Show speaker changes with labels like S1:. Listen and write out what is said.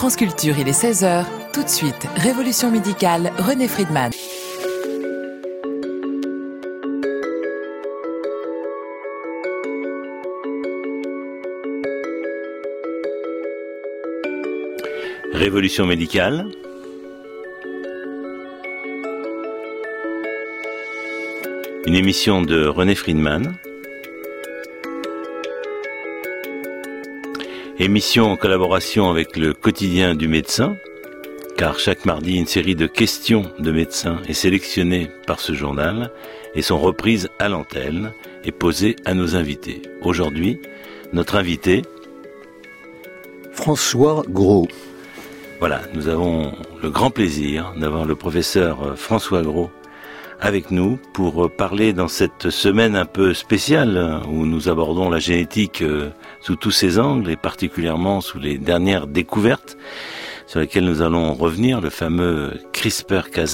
S1: France Culture, il est 16h. Tout de suite, Révolution médicale, René Friedman.
S2: Révolution médicale. Une émission de René Friedman. Émission en collaboration avec le quotidien du médecin, car chaque mardi, une série de questions de médecins est sélectionnée par ce journal et sont reprises à l'antenne et posées à nos invités. Aujourd'hui, notre invité,
S3: François Gros.
S2: Voilà, nous avons le grand plaisir d'avoir le professeur François Gros avec nous pour parler dans cette semaine un peu spéciale où nous abordons la génétique sous tous ses angles et particulièrement sous les dernières découvertes sur lesquelles nous allons revenir, le fameux CRISPR-Cas9